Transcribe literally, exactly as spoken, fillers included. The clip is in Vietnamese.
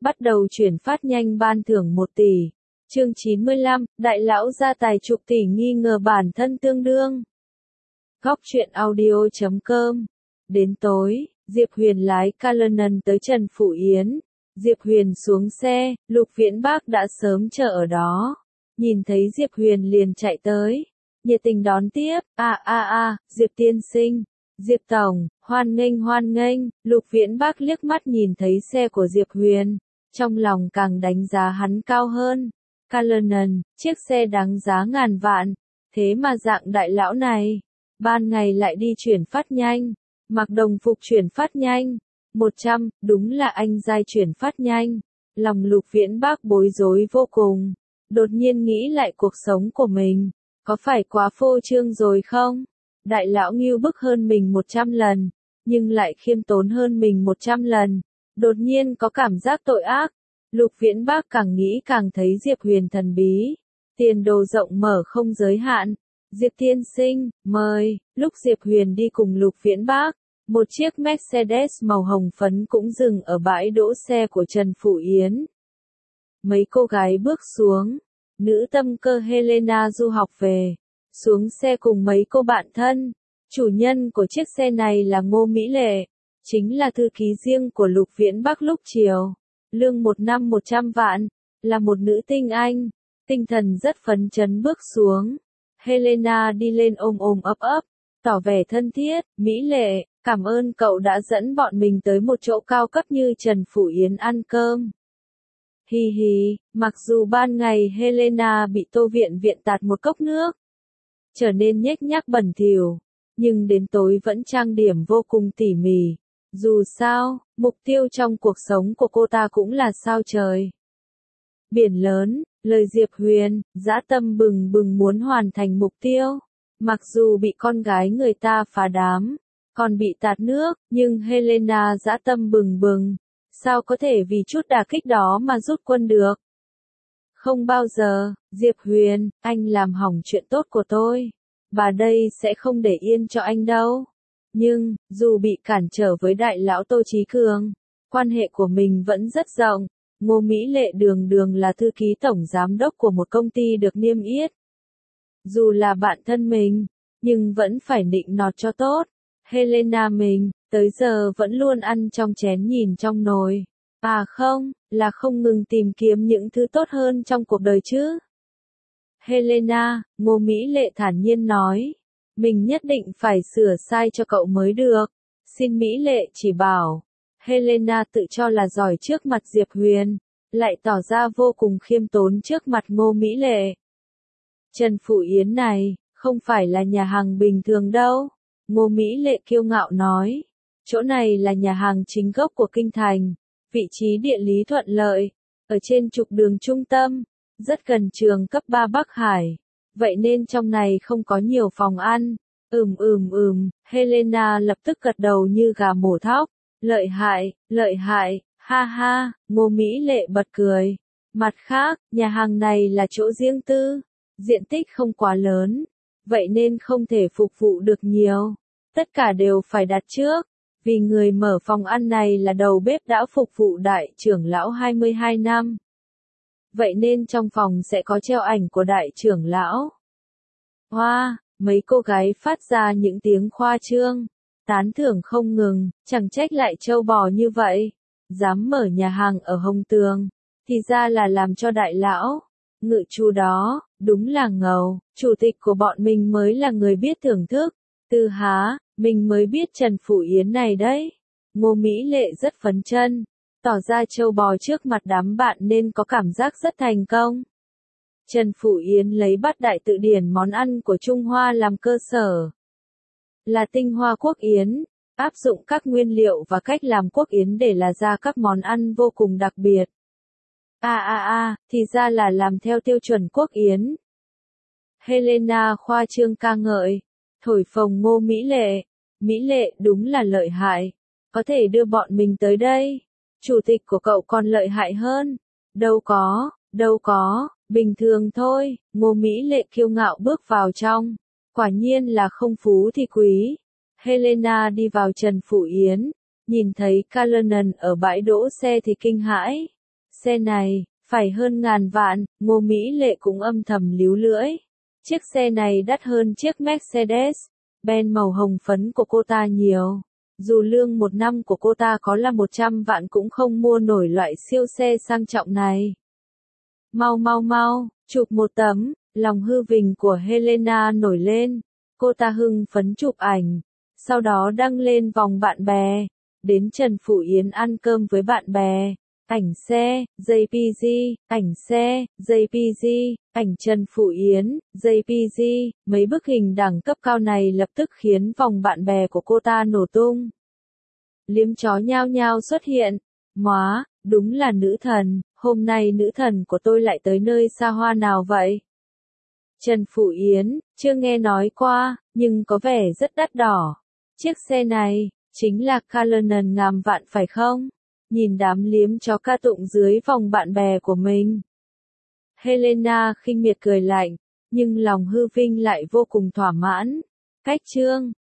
bắt đầu chuyển phát nhanh ban thưởng một tỷ. Chương chín mươi lăm, đại lão gia tài chục tỷ nghi ngờ bản thân tương đương. Góc truyện audio chấm com. Đến tối, Diệp Huyền lái Cullinan tới Trần Phụ Yến. Diệp Huyền xuống xe, Lục Viễn Bác đã sớm chờ ở đó. Nhìn thấy Diệp Huyền liền chạy tới, nhiệt tình đón tiếp. A a a, Diệp tiên sinh, Diệp tổng, hoan nghênh hoan nghênh. Lục Viễn Bác liếc mắt nhìn thấy xe của Diệp Huyền, trong lòng càng đánh giá hắn cao hơn. Cullinan, chiếc xe đáng giá ngàn vạn, thế mà dạng đại lão này, ban ngày lại đi chuyển phát nhanh, mặc đồng phục chuyển phát nhanh, một trăm, đúng là anh giai chuyển phát nhanh. Lòng Lục Viễn Bác bối rối vô cùng, đột nhiên nghĩ lại cuộc sống của mình, có phải quá phô trương rồi không? Đại lão ngưu bức hơn mình một trăm lần, nhưng lại khiêm tốn hơn mình một trăm lần, đột nhiên có cảm giác tội ác. Lục Viễn Bác càng nghĩ càng thấy Diệp Huyền thần bí, tiền đồ rộng mở không giới hạn. Diệp tiên sinh, mời. Lúc Diệp Huyền đi cùng Lục Viễn Bác, một chiếc Mercedes màu hồng phấn cũng dừng ở bãi đỗ xe của Trần Phụ Yến. Mấy cô gái bước xuống, nữ tâm cơ Helena du học về, xuống xe cùng mấy cô bạn thân. Chủ nhân của chiếc xe này là Ngô Mỹ Lệ, chính là thư ký riêng của Lục Viễn Bác lúc chiều. Lương một năm một trăm vạn, là một nữ tinh anh, tinh thần rất phấn chấn bước xuống. Helena đi lên ôm ôm ấp ấp, tỏ vẻ thân thiết. Mỹ Lệ, cảm ơn cậu đã dẫn bọn mình tới một chỗ cao cấp như Trần Phụ Yến ăn cơm. Hi hi, mặc dù ban ngày Helena bị Tô Viện Viện tạt một cốc nước, trở nên nhếch nhác bẩn thỉu, nhưng đến tối vẫn trang điểm vô cùng tỉ mỉ. Dù sao, mục tiêu trong cuộc sống của cô ta cũng là sao trời. Biển lớn, lời Diệp Huyền, dã tâm bừng bừng muốn hoàn thành mục tiêu. Mặc dù bị con gái người ta phá đám, còn bị tạt nước, nhưng Helena dã tâm bừng bừng, sao có thể vì chút đả kích đó mà rút quân được. Không bao giờ, Diệp Huyền, anh làm hỏng chuyện tốt của tôi. Bà đây sẽ không để yên cho anh đâu. Nhưng, dù bị cản trở với đại lão Tô Chí Cường, quan hệ của mình vẫn rất rộng. Ngô Mỹ Lệ đường đường là thư ký tổng giám đốc của một công ty được niêm yết. Dù là bạn thân mình, nhưng vẫn phải nịnh nọt cho tốt. Helena mình, tới giờ vẫn luôn ăn trong chén nhìn trong nồi. À không, là không ngừng tìm kiếm những thứ tốt hơn trong cuộc đời chứ. Helena, Ngô Mỹ Lệ thản nhiên nói. Mình nhất định phải sửa sai cho cậu mới được. Xin Mỹ Lệ chỉ bảo. Helena tự cho là giỏi trước mặt Diệp Huyền, lại tỏ ra vô cùng khiêm tốn trước mặt Ngô Mỹ Lệ. Trần Phụ Yến này, không phải là nhà hàng bình thường đâu. Ngô Mỹ Lệ kiêu ngạo nói. Chỗ này là nhà hàng chính gốc của kinh thành, vị trí địa lý thuận lợi, ở trên trục đường trung tâm, rất gần trường cấp ba Bắc Hải. Vậy nên trong này không có nhiều phòng ăn. Ừm ừm ừm, Helena lập tức gật đầu như gà mổ thóc. Lợi hại, lợi hại, ha ha. Ngô Mỹ Lệ bật cười. Mặt khác, nhà hàng này là chỗ riêng tư, diện tích không quá lớn, vậy nên không thể phục vụ được nhiều. Tất cả đều phải đặt trước, vì người mở phòng ăn này là đầu bếp đã phục vụ đại trưởng lão hai mươi hai năm. Vậy nên trong phòng sẽ có treo ảnh của đại trưởng lão. Hoa, wow, mấy cô gái phát ra những tiếng khoa trương, tán thưởng không ngừng, chẳng trách lại trâu bò như vậy. Dám mở nhà hàng ở Hồng Tường, thì ra là làm cho đại lão. Ngự chú đó, đúng là ngầu, chủ tịch của bọn mình mới là người biết thưởng thức. Tư há, mình mới biết Trần Phụ Yến này đấy. Ngô Mỹ Lệ rất phấn chân, tỏ ra trâu bò trước mặt đám bạn nên có cảm giác rất thành công. Trần Phụ Yến lấy bát đại tự điển món ăn của Trung Hoa làm cơ sở. Là tinh hoa quốc yến, áp dụng các nguyên liệu và cách làm quốc yến để là ra các món ăn vô cùng đặc biệt. À à à, thì ra là làm theo tiêu chuẩn quốc yến. Helena khoa trương ca ngợi, thổi phồng Ngô Mỹ Lệ. Mỹ Lệ đúng là lợi hại, có thể đưa bọn mình tới đây. Chủ tịch của cậu còn lợi hại hơn. Đâu có, đâu có, bình thường thôi. Ngô Mỹ Lệ kiêu ngạo bước vào trong. Quả nhiên là không phú thì quý. Helena đi vào Trần Phụ Yến, nhìn thấy Cullinan ở bãi đỗ xe thì kinh hãi. Xe này, phải hơn ngàn vạn, Ngô Mỹ Lệ cũng âm thầm líu lưỡi. Chiếc xe này đắt hơn chiếc Mercedes-Benz màu hồng phấn của cô ta nhiều. Dù lương một năm của cô ta có là một trăm vạn cũng không mua nổi loại siêu xe sang trọng này. Mau mau mau, chụp một tấm, lòng hư vinh của Helena nổi lên. Cô ta hưng phấn chụp ảnh, sau đó đăng lên vòng bạn bè. Đến Trần Phụ Yến ăn cơm với bạn bè. Ảnh xe, giê pê giê, ảnh xe, giê pê giê, ảnh Trần Phụ Yến, giê pê giê, mấy bức hình đẳng cấp cao này lập tức khiến vòng bạn bè của cô ta nổ tung. Liếm chó nhao nhao xuất hiện. Móa, đúng là nữ thần, hôm nay nữ thần của tôi lại tới nơi xa hoa nào vậy? Trần Phụ Yến, chưa nghe nói qua, nhưng có vẻ rất đắt đỏ. Chiếc xe này, chính là Cullinan ngàn vạn phải không? Nhìn đám liếm chó ca tụng dưới vòng bạn bè của mình. Helena khinh miệt cười lạnh, nhưng lòng hư vinh lại vô cùng thỏa mãn. Cách chương